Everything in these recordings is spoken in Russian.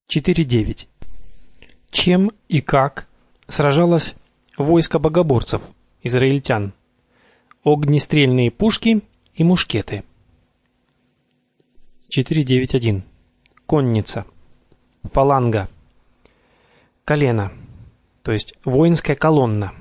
4.9. Чем и как сражалось войско богоборцев, израильтян? Огнестрельные пушки и мушкеты. 4.9.1. Конница. Фаланга. Колено, то есть воинская колонна.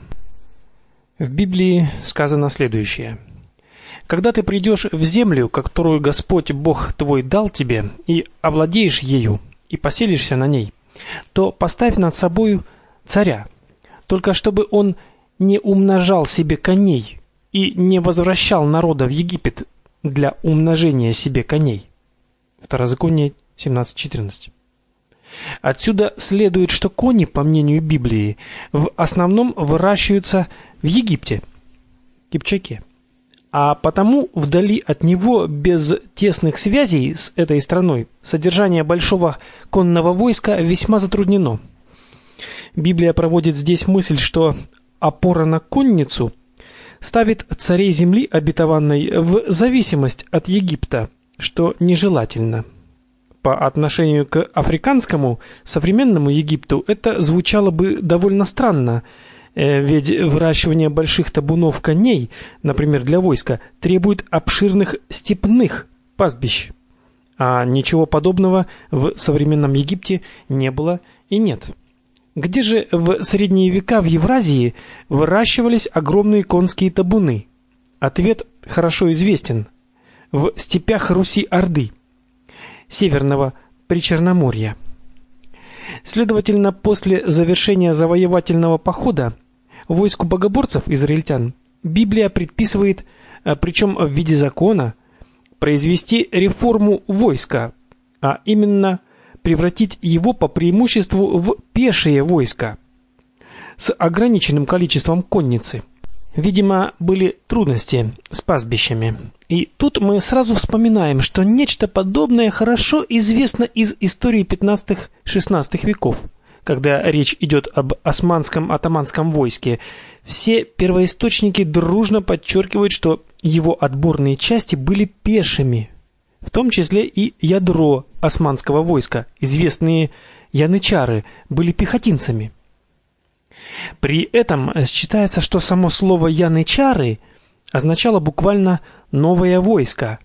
В Библии сказано следующее: когда ты придешь в землю, которую Господь Бог твой дал тебе, и овладеешь ею, и поселишься на ней, то поставь над собою царя, только чтобы он не умножал себе коней и не возвращал народа в Египет для умножения себе коней. Второзаконие 17:14. Отсюда следует, что кони, по мнению Библии, в основном выращиваются в Египте, Кипчаке, а потому вдали от него, без тесных связей с этой страной, содержание большого конного войска весьма затруднено. Библия проводит здесь мысль, что опора на конницу ставит царей земли обетованной в зависимость от Египта, что нежелательно. По отношению к африканскому современному Египту это звучало бы довольно странно, ведь выращивание больших табунов коней, например, для войска, требует обширных степных пастбищ, а ничего подобного в современном Египте не было и нет. Где же в средние века в Евразии выращивались огромные конские табуны? Ответ хорошо известен: в степях Руси-Орды, Северного Причерноморья. Следовательно, после завершения завоевательного похода войску богоборцев израильтян Библия предписывает, причем в виде закона, произвести реформу войска, а именно превратить его по преимуществу в пешее войско с ограниченным количеством конницы. Видимо, были трудности с пастбищами. И тут мы сразу вспоминаем, что нечто подобное хорошо известно из истории 15-16 веков, когда речь идет об османском атаманском войске. Все первоисточники дружно подчеркивают, что его отборные части были пешими, в том числе и ядро османского войска, известные янычары, были пехотинцами. При этом считается, что само слово янычары означало буквально «новое войско».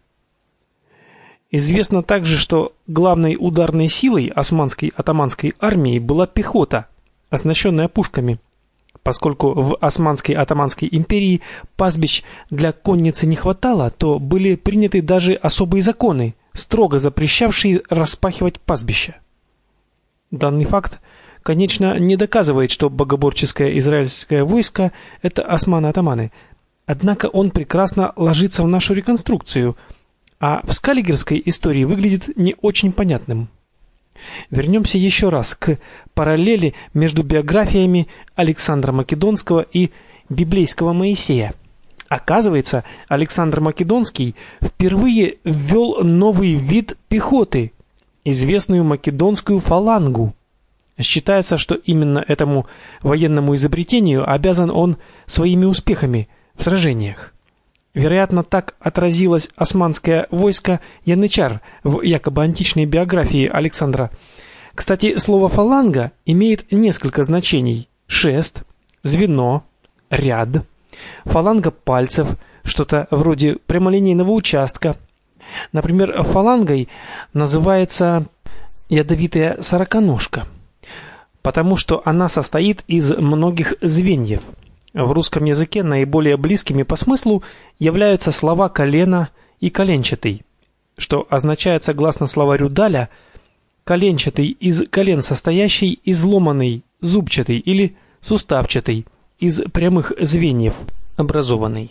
Известно также, что главной ударной силой османской атаманской армии была пехота, оснащенная пушками. Поскольку в Османской атаманской империи пастбищ для конницы не хватало, то были приняты даже особые законы, строго запрещавшие распахивать пастбища. Данный факт, конечно, не доказывает, что богоборческое израильское войско – это османы-атаманы. Однако он прекрасно ложится в нашу реконструкцию, а в скаллигерской истории выглядит не очень понятным. Вернемся еще раз к параллели между биографиями Александра Македонского и библейского Моисея. Оказывается, Александр Македонский впервые ввел новый вид пехоты, известную македонскую фалангу. Считается, что именно этому военному изобретению обязан он своими успехами в сражениях. Вероятно, так отразилось османское войско янычар в якобы античной биографии Александра. Кстати, слово фаланга имеет несколько значений: шест, звено, ряд, фаланга пальцев, что-то вроде прямолинейного участка. Например, фалангой называется ядовитая сороконожка, потому что она состоит из многих звеньев. В русском языке наиболее близкими по смыслу являются слова колено и коленчатый, что означает, согласно словарю Даля, коленчатый из колен состоящий, изломанный, зубчатый или суставчатый, из прямых звеньев образованный.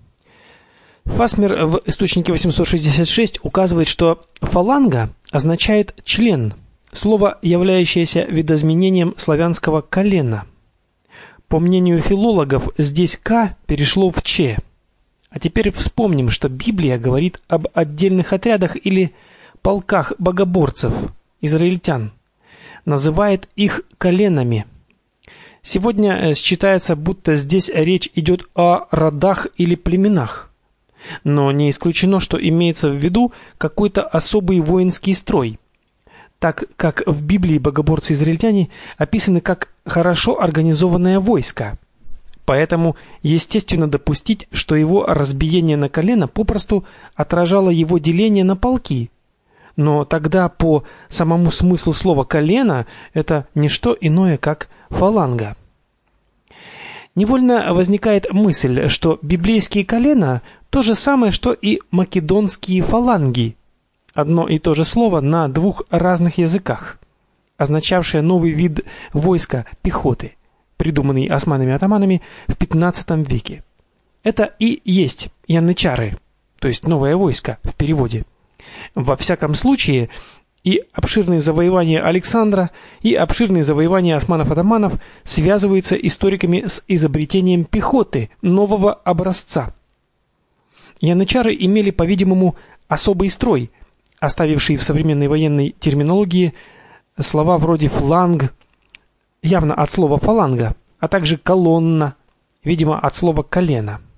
Фасмер в источнике 866 указывает, что фаланга означает член, слово, являющееся видоизменением славянского колена. По мнению филологов, здесь «к» перешло в «ч». А теперь вспомним, что Библия говорит об отдельных отрядах или полках богоборцев, израильтян, называет их коленами. Сегодня считается, будто здесь речь идет о родах или племенах. Но не исключено, что имеется в виду какой-то особый воинский строй. так как в Библии богоборцы-израильтяне описаны как хорошо организованное войско. Поэтому естественно допустить, что его разбиение на колено попросту отражало его деление на полки. Но тогда по самому смыслу слова «колено» это не что иное, как фаланга. Невольно возникает мысль, что библейские колена – то же самое, что и македонские фаланги. Одно и то же слово на двух разных языках, означавшее новый вид войска пехоты, придуманный османами-атаманами в 15 веке. Это и есть янычары, то есть новое войско в переводе. Во всяком случае, и обширные завоевания Александра, и обширные завоевания османов-атаманов связываются историками с изобретением пехоты нового образца. Янычары имели, по-видимому, особый строй, оставивший в современной военной терминологии слова вроде фланг, явно от слова фаланга, а также колонна, видимо, от слова колено.